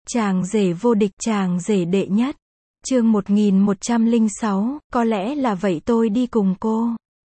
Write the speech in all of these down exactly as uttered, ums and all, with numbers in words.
Chàng rể vô địch, chàng rể đệ nhất. Chương một nghìn một trăm lẻ sáu, có lẽ là vậy tôi đi cùng cô.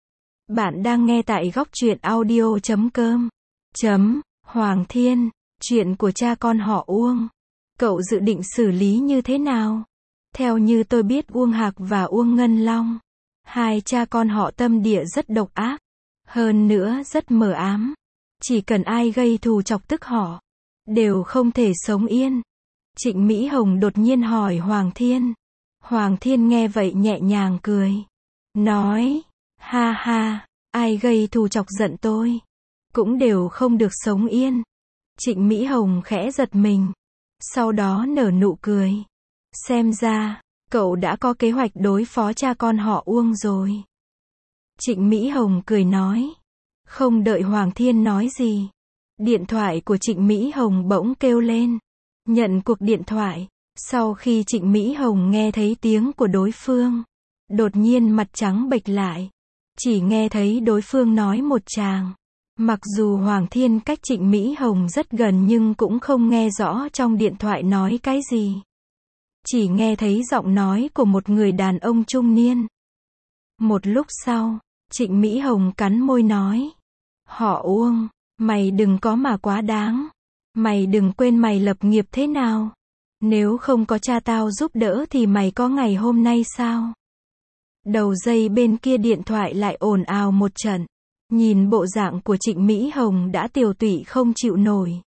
Bạn đang nghe tại góc truyện audio chấm com. Chấm, Hoàng Thiên, chuyện của cha con họ Uông. Cậu dự định xử lý như thế nào? Theo như tôi biết Uông Hạc và Uông Ngân Long, hai cha con họ tâm địa rất độc ác. Hơn nữa rất mờ ám. Chỉ cần ai gây thù chọc tức họ, đều không thể sống yên. Trịnh Mỹ Hồng đột nhiên hỏi Hoàng Thiên. Hoàng Thiên nghe vậy nhẹ nhàng cười. Nói, ha ha, ai gây thù chọc giận tôi, cũng đều không được sống yên. Trịnh Mỹ Hồng khẽ giật mình. Sau đó nở nụ cười. Xem ra, cậu đã có kế hoạch đối phó cha con họ Uông rồi. Trịnh Mỹ Hồng cười nói. Không đợi Hoàng Thiên nói gì, điện thoại của Trịnh Mỹ Hồng bỗng kêu lên. Nhận cuộc điện thoại. Sau khi Trịnh Mỹ Hồng nghe thấy tiếng của đối phương, đột nhiên mặt trắng bệch lại. Chỉ nghe thấy đối phương nói một tràng. Mặc dù Hoàng Thiên cách Trịnh Mỹ Hồng rất gần nhưng cũng không nghe rõ trong điện thoại nói cái gì. Chỉ nghe thấy giọng nói của một người đàn ông trung niên. Một lúc sau, Trịnh Mỹ Hồng cắn môi nói. Họ Uông, mày đừng có mà quá đáng. Mày đừng quên mày lập nghiệp thế nào. Nếu không có cha tao giúp đỡ thì mày có ngày hôm nay sao? Đầu dây bên kia điện thoại lại ồn ào một trận. Nhìn bộ dạng của Trịnh Mỹ Hồng đã tiều tụy không chịu nổi.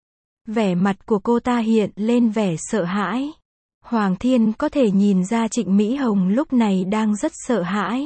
Vẻ mặt của cô ta hiện lên vẻ sợ hãi. Hoàng Thiên có thể nhìn ra Trịnh Mỹ Hồng lúc này đang rất sợ hãi.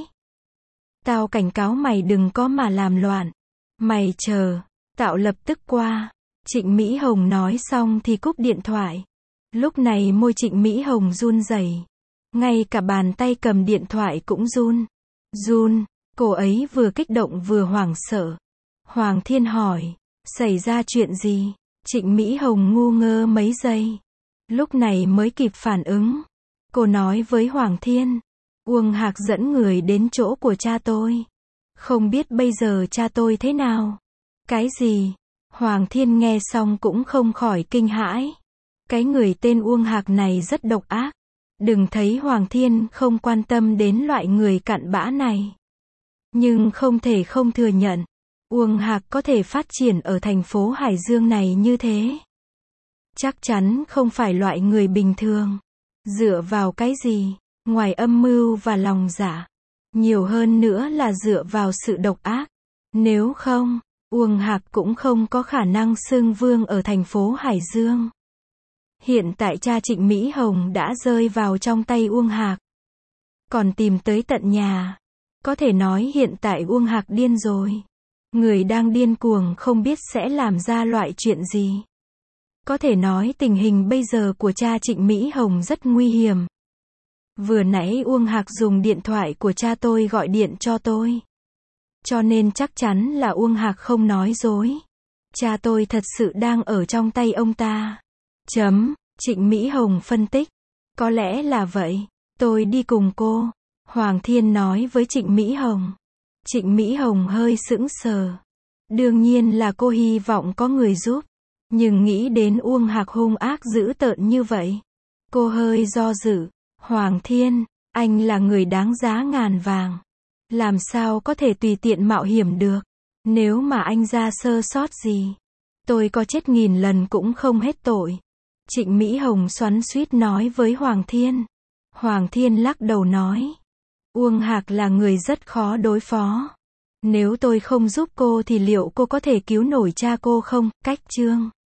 Tao cảnh cáo mày đừng có mà làm loạn. Mày chờ, tao lập tức qua. Trịnh Mỹ Hồng nói xong thì cúp điện thoại. Lúc này môi Trịnh Mỹ Hồng run rẩy. Ngay cả bàn tay cầm điện thoại cũng run. Run, cô ấy vừa kích động vừa hoảng sợ. Hoàng Thiên hỏi, xảy ra chuyện gì? Trịnh Mỹ Hồng ngu ngơ mấy giây. Lúc này mới kịp phản ứng. Cô nói với Hoàng Thiên, Uông Hạc dẫn người đến chỗ của cha tôi. Không biết bây giờ cha tôi thế nào? Cái gì? Hoàng Thiên nghe xong cũng không khỏi kinh hãi. Cái người tên Uông Hạc này rất độc ác. Đừng thấy Hoàng Thiên không quan tâm đến loại người cặn bã này. Nhưng không thể không thừa nhận, Uông Hạc có thể phát triển ở thành phố Hải Dương này như thế. Chắc chắn không phải loại người bình thường. Dựa vào cái gì? Ngoài âm mưu và lòng dạ, nhiều hơn nữa là dựa vào sự độc ác. Nếu không, Uông Hạc cũng không có khả năng xưng vương ở thành phố Hải Dương. Hiện tại cha Trịnh Mỹ Hồng đã rơi vào trong tay Uông Hạc. Còn tìm tới tận nhà. Có thể nói hiện tại Uông Hạc điên rồi. Người đang điên cuồng không biết sẽ làm ra loại chuyện gì. Có thể nói tình hình bây giờ của cha Trịnh Mỹ Hồng rất nguy hiểm. Vừa nãy Uông Hạc dùng điện thoại của cha tôi gọi điện cho tôi. Cho nên chắc chắn là Uông Hạc không nói dối. Cha tôi thật sự đang ở trong tay ông ta. Chấm, Trịnh Mỹ Hồng phân tích. Có lẽ là vậy. Tôi đi cùng cô. Hoàng Thiên nói với Trịnh Mỹ Hồng. Trịnh Mỹ Hồng hơi sững sờ. Đương nhiên là cô hy vọng có người giúp. Nhưng nghĩ đến Uông Hạc hung ác dữ tợn như vậy, cô hơi do dự. Hoàng Thiên, anh là người đáng giá ngàn vàng. Làm sao có thể tùy tiện mạo hiểm được? Nếu mà anh ra sơ sót gì, tôi có chết nghìn lần cũng không hết tội. Trịnh Mỹ Hồng xoắn xuýt nói với Hoàng Thiên. Hoàng Thiên lắc đầu nói. Uông Hạc là người rất khó đối phó. Nếu tôi không giúp cô thì liệu cô có thể cứu nổi cha cô không? Cách chương.